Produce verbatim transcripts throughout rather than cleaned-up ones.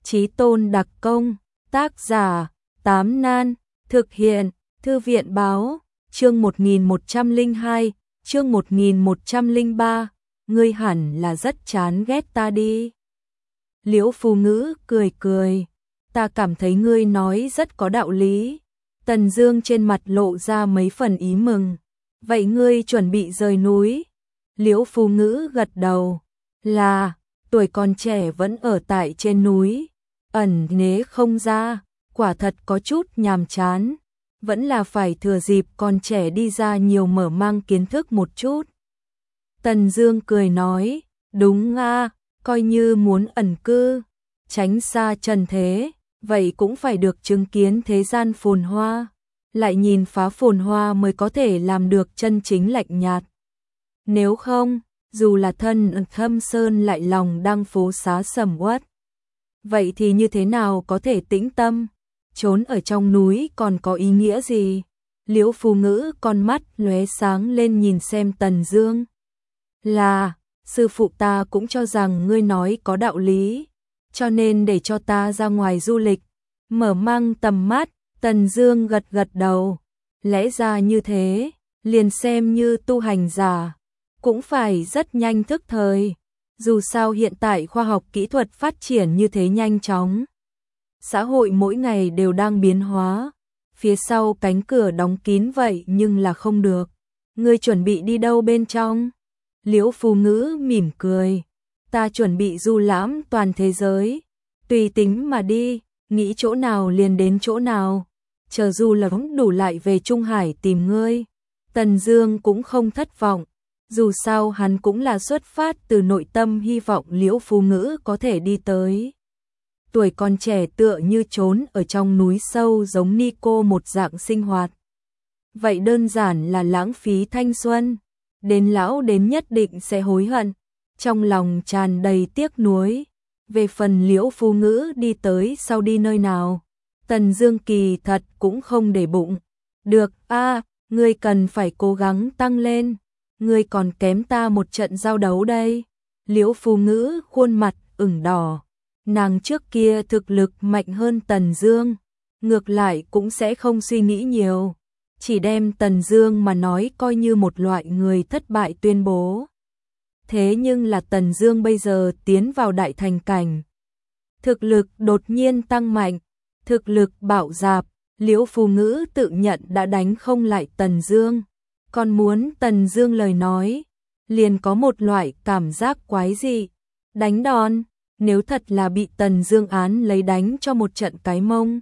Chí tôn đặc công, tác giả, Tám Nan, thực hiện, Thư viện báo, chương một nghìn một trăm lẻ hai, chương một nghìn một trăm lẻ ba, ngươi hẳn là rất chán ghét ta đi. Liễu Phu Ngữ cười cười, ta cảm thấy ngươi nói rất có đạo lý. Tần Dương trên mặt lộ ra mấy phần ý mừng, vậy ngươi chuẩn bị rời núi? Liễu Phu Ngữ gật đầu, là, tuổi còn trẻ vẫn ở tại trên núi, ẩn nế không ra, quả thật có chút nhàm chán, vẫn là phải thừa dịp còn trẻ đi ra nhiều mở mang kiến thức một chút. Tần Dương cười nói, đúng a, coi như muốn ẩn cư, tránh xa trần thế, vậy cũng phải được chứng kiến thế gian phồn hoa, lại nhìn phá phồn hoa mới có thể làm được chân chính lạnh nhạt. Nếu không, dù là thân thâm sơn lại lòng đang phố xá sầm uất, vậy thì như thế nào có thể tĩnh tâm, trốn ở trong núi còn có ý nghĩa gì? Liễu Phu Ngữ con mắt lóe sáng lên nhìn xem Tần Dương. Là, sư phụ ta cũng cho rằng ngươi nói có đạo lý, cho nên để cho ta ra ngoài du lịch, mở mang tầm mắt. Tần Dương gật gật đầu, lẽ ra như thế, liền xem như tu hành giả, cũng phải rất nhanh thức thời, dù sao hiện tại khoa học kỹ thuật phát triển như thế nhanh chóng. Xã hội mỗi ngày đều đang biến hóa, phía sau cánh cửa đóng kín vậy nhưng là không được. Ngươi chuẩn bị đi đâu bên trong? Liễu Phu Ngữ mỉm cười, ta chuẩn bị du lãm toàn thế giới, tùy tính mà đi, nghĩ chỗ nào liền đến chỗ nào, chờ du lãm đủ lại về Trung Hải tìm ngươi. Tần Dương cũng không thất vọng, dù sao hắn cũng là xuất phát từ nội tâm hy vọng Liễu Phu Ngữ có thể đi tới. Tuổi còn trẻ tựa như trốn ở trong núi sâu giống Nico một dạng sinh hoạt. Vậy đơn giản là lãng phí thanh xuân, đến lão đến nhất định sẽ hối hận, trong lòng tràn đầy tiếc nuối. Về phần Liễu Phu Ngữ đi tới sau đi nơi nào, Tần Dương kỳ thật cũng không để bụng. Được a, ngươi cần phải cố gắng tăng lên, ngươi còn kém ta một trận giao đấu đây. Liễu Phu Ngữ khuôn mặt ửng đỏ, nàng trước kia thực lực mạnh hơn Tần Dương, ngược lại cũng sẽ không suy nghĩ nhiều, chỉ đem Tần Dương mà nói coi như một loại người thất bại tuyên bố. Thế nhưng là Tần Dương bây giờ tiến vào đại thành cảnh, thực lực đột nhiên tăng mạnh, thực lực bạo dạp, Liễu Phu Ngữ tự nhận đã đánh không lại Tần Dương, còn muốn Tần Dương lời nói, liền có một loại cảm giác quái dị, đánh đòn, nếu thật là bị Tần Dương án lấy đánh cho một trận cái mông,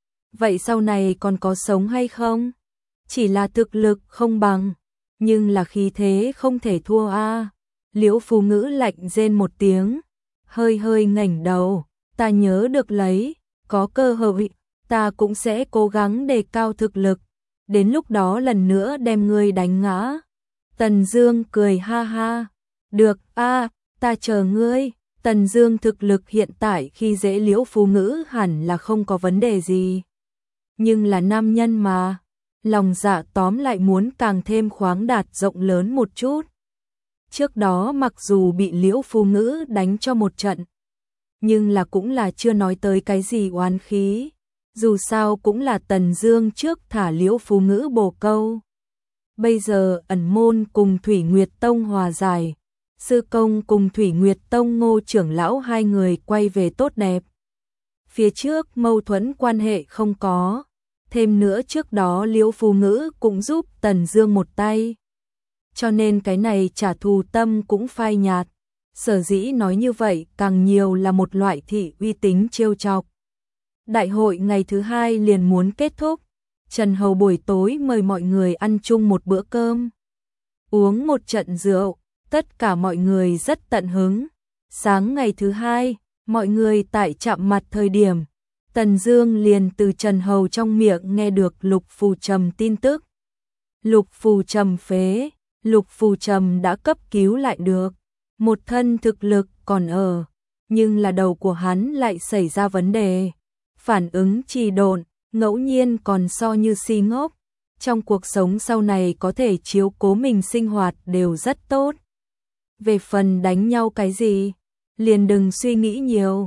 vậy sau này còn có sống hay không? Chỉ là thực lực không bằng, nhưng là khí thế không thể thua a. Liễu Phu Ngữ lạnh rên một tiếng, hơi hơi ngẩng đầu, ta nhớ được lấy, có cơ hội, ta cũng sẽ cố gắng đề cao thực lực, đến lúc đó lần nữa đem ngươi đánh ngã. Tần Dương cười ha ha, được a, ta chờ ngươi. Tần Dương thực lực hiện tại khi dễ Liễu Phu Ngữ hẳn là không có vấn đề gì, nhưng là nam nhân mà, lòng dạ tóm lại muốn càng thêm khoáng đạt rộng lớn một chút. Trước đó mặc dù bị Liễu Phu Ngữ đánh cho một trận, nhưng là cũng là chưa nói tới cái gì oán khí, dù sao cũng là Tần Dương trước thả Liễu Phu Ngữ bồ câu. Bây giờ ẩn môn cùng Thủy Nguyệt Tông hòa giải, sư công cùng Thủy Nguyệt Tông Ngô trưởng lão hai người quay về tốt đẹp. Phía trước mâu thuẫn quan hệ không có, thêm nữa trước đó Liễu Phu Ngữ cũng giúp Tần Dương một tay, cho nên cái này trả thù tâm cũng phai nhạt. Sở dĩ nói như vậy càng nhiều là một loại thị uy tính trêu chọc. Đại hội ngày thứ hai liền muốn kết thúc, Trần Hầu buổi tối mời mọi người ăn chung một bữa cơm, uống một trận rượu, tất cả mọi người rất tận hứng. Sáng ngày thứ hai, mọi người tại chạm mặt thời điểm, Tần Dương liền từ Trần Hầu trong miệng nghe được Lục Phù Trầm tin tức. Lục Phù Trầm phế, Lục Phù Trầm đã cấp cứu lại được, một thân thực lực còn ở, nhưng là đầu của hắn lại xảy ra vấn đề, phản ứng trì độn, ngẫu nhiên còn so như si ngốc. Trong cuộc sống sau này có thể chiếu cố mình sinh hoạt đều rất tốt. Về phần đánh nhau cái gì, liền đừng suy nghĩ nhiều.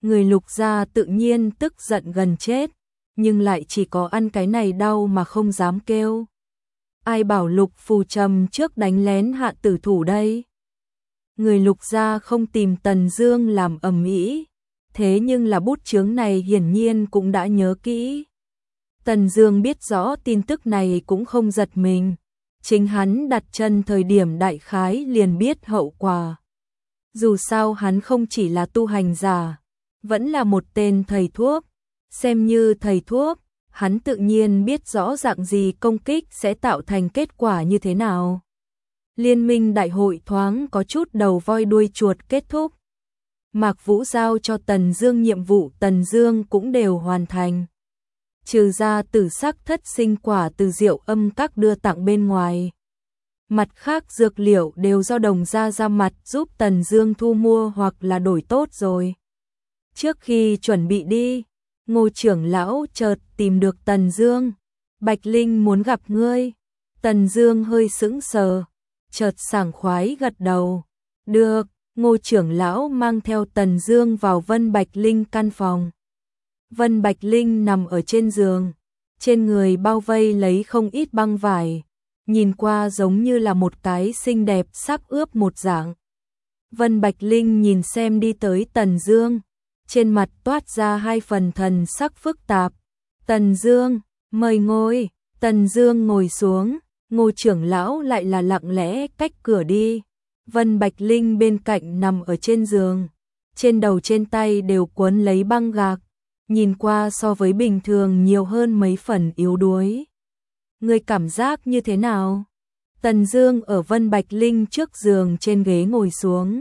Người Lục gia tự nhiên tức giận gần chết, nhưng lại chỉ có ăn cái này đau mà không dám kêu. Ai bảo Lục Phù Trầm trước đánh lén Hạ tử thủ đây? Người Lục gia không tìm Tần Dương làm ầm ĩ, thế nhưng là bút chướng này hiển nhiên cũng đã nhớ kỹ. Tần Dương biết rõ tin tức này cũng không giật mình, chính hắn đặt chân thời điểm đại khái liền biết hậu quả. Dù sao hắn không chỉ là tu hành giả, vẫn là một tên thầy thuốc, xem như thầy thuốc, hắn tự nhiên biết rõ dạng gì công kích sẽ tạo thành kết quả như thế nào. Liên minh đại hội thoáng có chút đầu voi đuôi chuột kết thúc. Mạc Vũ giao cho Tần Dương nhiệm vụ Tần Dương cũng đều hoàn thành. Trừ ra tử sắc thất sinh quả từ Diệu Âm Các đưa tặng bên ngoài. Mặt khác dược liệu đều do Đồng gia ra mặt giúp Tần Dương thu mua hoặc là đổi tốt rồi. Trước khi chuẩn bị đi, Ngô trưởng lão chợt tìm được Tần Dương. Bạch Linh muốn gặp ngươi. Tần Dương hơi sững sờ, chợt sảng khoái gật đầu. Được, Ngô trưởng lão mang theo Tần Dương vào Vân Bạch Linh căn phòng. Vân Bạch Linh nằm ở trên giường, trên người bao vây lấy không ít băng vải, nhìn qua giống như là một cái xinh đẹp sắp ướp một dạng. Vân Bạch Linh nhìn xem đi tới Tần Dương, trên mặt toát ra hai phần thần sắc phức tạp. Tần Dương, mời ngồi. Tần Dương ngồi xuống, Ngô trưởng lão lại là lặng lẽ cách cửa đi. Vân Bạch Linh bên cạnh nằm ở trên giường, trên đầu trên tay đều quấn lấy băng gạc, nhìn qua so với bình thường nhiều hơn mấy phần yếu đuối. Ngươi cảm giác như thế nào? Tần Dương ở Vân Bạch Linh trước giường trên ghế ngồi xuống.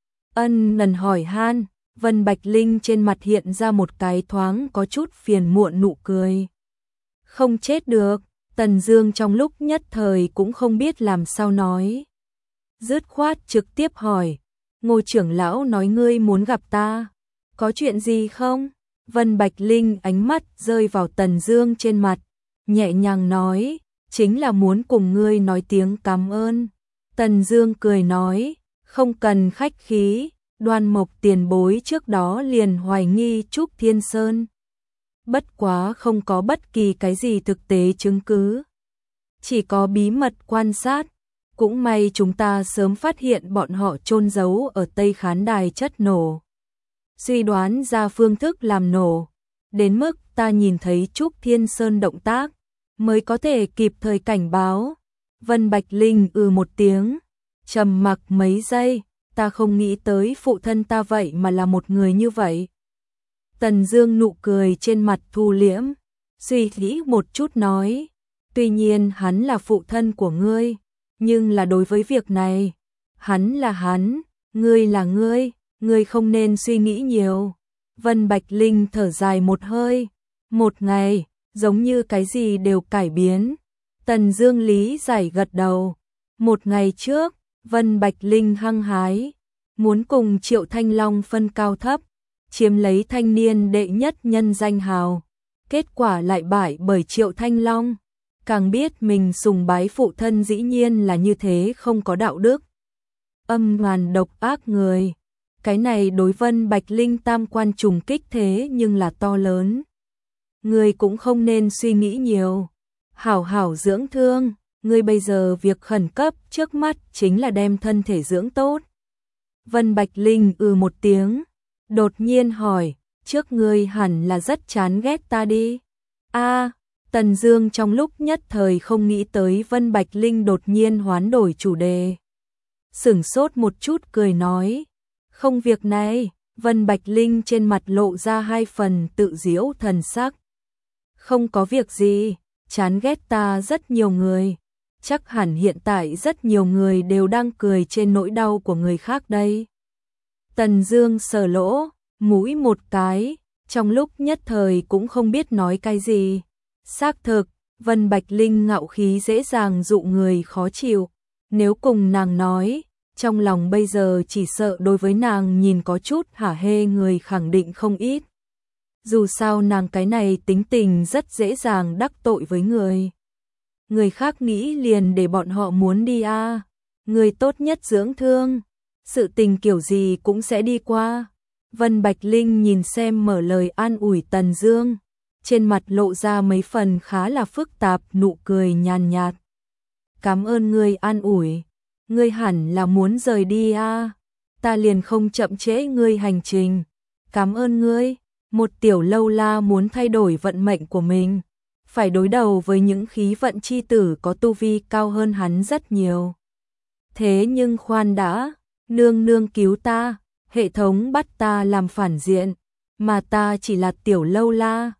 Ân Nần hỏi han. Vân Bạch Linh trên mặt hiện ra một cái thoáng có chút phiền muộn nụ cười. Không chết được. Tần Dương trong lúc nhất thời cũng không biết làm sao nói. Dứt khoát trực tiếp hỏi. Ngô trưởng lão nói ngươi muốn gặp ta. Có chuyện gì không? Vân Bạch Linh ánh mắt rơi vào Tần Dương trên mặt, nhẹ nhàng nói, chính là muốn cùng ngươi nói tiếng cảm ơn. Tần Dương cười nói, không cần khách khí, Đoan Mộc tiền bối trước đó liền hoài nghi Trúc Thiên Sơn. Bất quá không có bất kỳ cái gì thực tế chứng cứ, chỉ có bí mật quan sát. Cũng may chúng ta sớm phát hiện bọn họ chôn giấu ở Tây Khán Đài chất nổ, suy đoán ra phương thức làm nổ, đến mức ta nhìn thấy Trúc Thiên Sơn động tác, mới có thể kịp thời cảnh báo. Vân Bạch Linh ừ một tiếng, trầm mặc mấy giây, ta không nghĩ tới phụ thân ta vậy mà là một người như vậy. Tần Dương nụ cười trên mặt thu liễm, suy nghĩ một chút nói, tuy nhiên hắn là phụ thân của ngươi, nhưng là đối với việc này, hắn là hắn, ngươi là ngươi, ngươi không nên suy nghĩ nhiều. Vân Bạch Linh thở dài một hơi, một ngày, giống như cái gì đều cải biến. Tần Dương lý giải gật đầu. Một ngày trước, Vân Bạch Linh hăng hái, muốn cùng Triệu Thanh Long phân cao thấp, chiếm lấy thanh niên đệ nhất nhân danh hào. Kết quả lại bại bởi Triệu Thanh Long. Càng biết mình sùng bái phụ thân dĩ nhiên là như thế không có đạo đức, âm ngoan độc ác người. Cái này đối Vân Bạch Linh tam quan trùng kích thế nhưng là to lớn. Ngươi cũng không nên suy nghĩ nhiều, hảo hảo dưỡng thương, ngươi bây giờ việc khẩn cấp trước mắt chính là đem thân thể dưỡng tốt. Vân Bạch Linh ừ một tiếng, đột nhiên hỏi, trước ngươi hẳn là rất chán ghét ta đi. A, Tần Dương trong lúc nhất thời không nghĩ tới Vân Bạch Linh đột nhiên hoán đổi chủ đề. Sửng sốt một chút cười nói, không việc này. Vân Bạch Linh trên mặt lộ ra hai phần tự giễu thần sắc. Không có việc gì, chán ghét ta rất nhiều người. Chắc hẳn hiện tại rất nhiều người đều đang cười trên nỗi đau của người khác đây. Tần Dương sờ lỗ, mũi một cái, trong lúc nhất thời cũng không biết nói cái gì. Xác thực, Vân Bạch Linh ngạo khí dễ dàng dụ người khó chịu. Nếu cùng nàng nói, trong lòng bây giờ chỉ sợ đối với nàng nhìn có chút hả hê người khẳng định không ít. Dù sao nàng cái này tính tình rất dễ dàng đắc tội với người. Người khác nghĩ liền để bọn họ muốn đi a. À. Người tốt nhất dưỡng thương, sự tình kiểu gì cũng sẽ đi qua. Vân Bạch Linh nhìn xem mở lời an ủi Tần Dương, trên mặt lộ ra mấy phần khá là phức tạp nụ cười nhàn nhạt. Cảm ơn ngươi an ủi, ngươi hẳn là muốn rời đi a, ta liền không chậm trễ ngươi hành trình. Cảm ơn ngươi, một tiểu lâu la muốn thay đổi vận mệnh của mình, phải đối đầu với những khí vận chi tử có tu vi cao hơn hắn rất nhiều. Thế nhưng khoan đã, nương nương cứu ta, hệ thống bắt ta làm phản diện, mà ta chỉ là tiểu lâu la,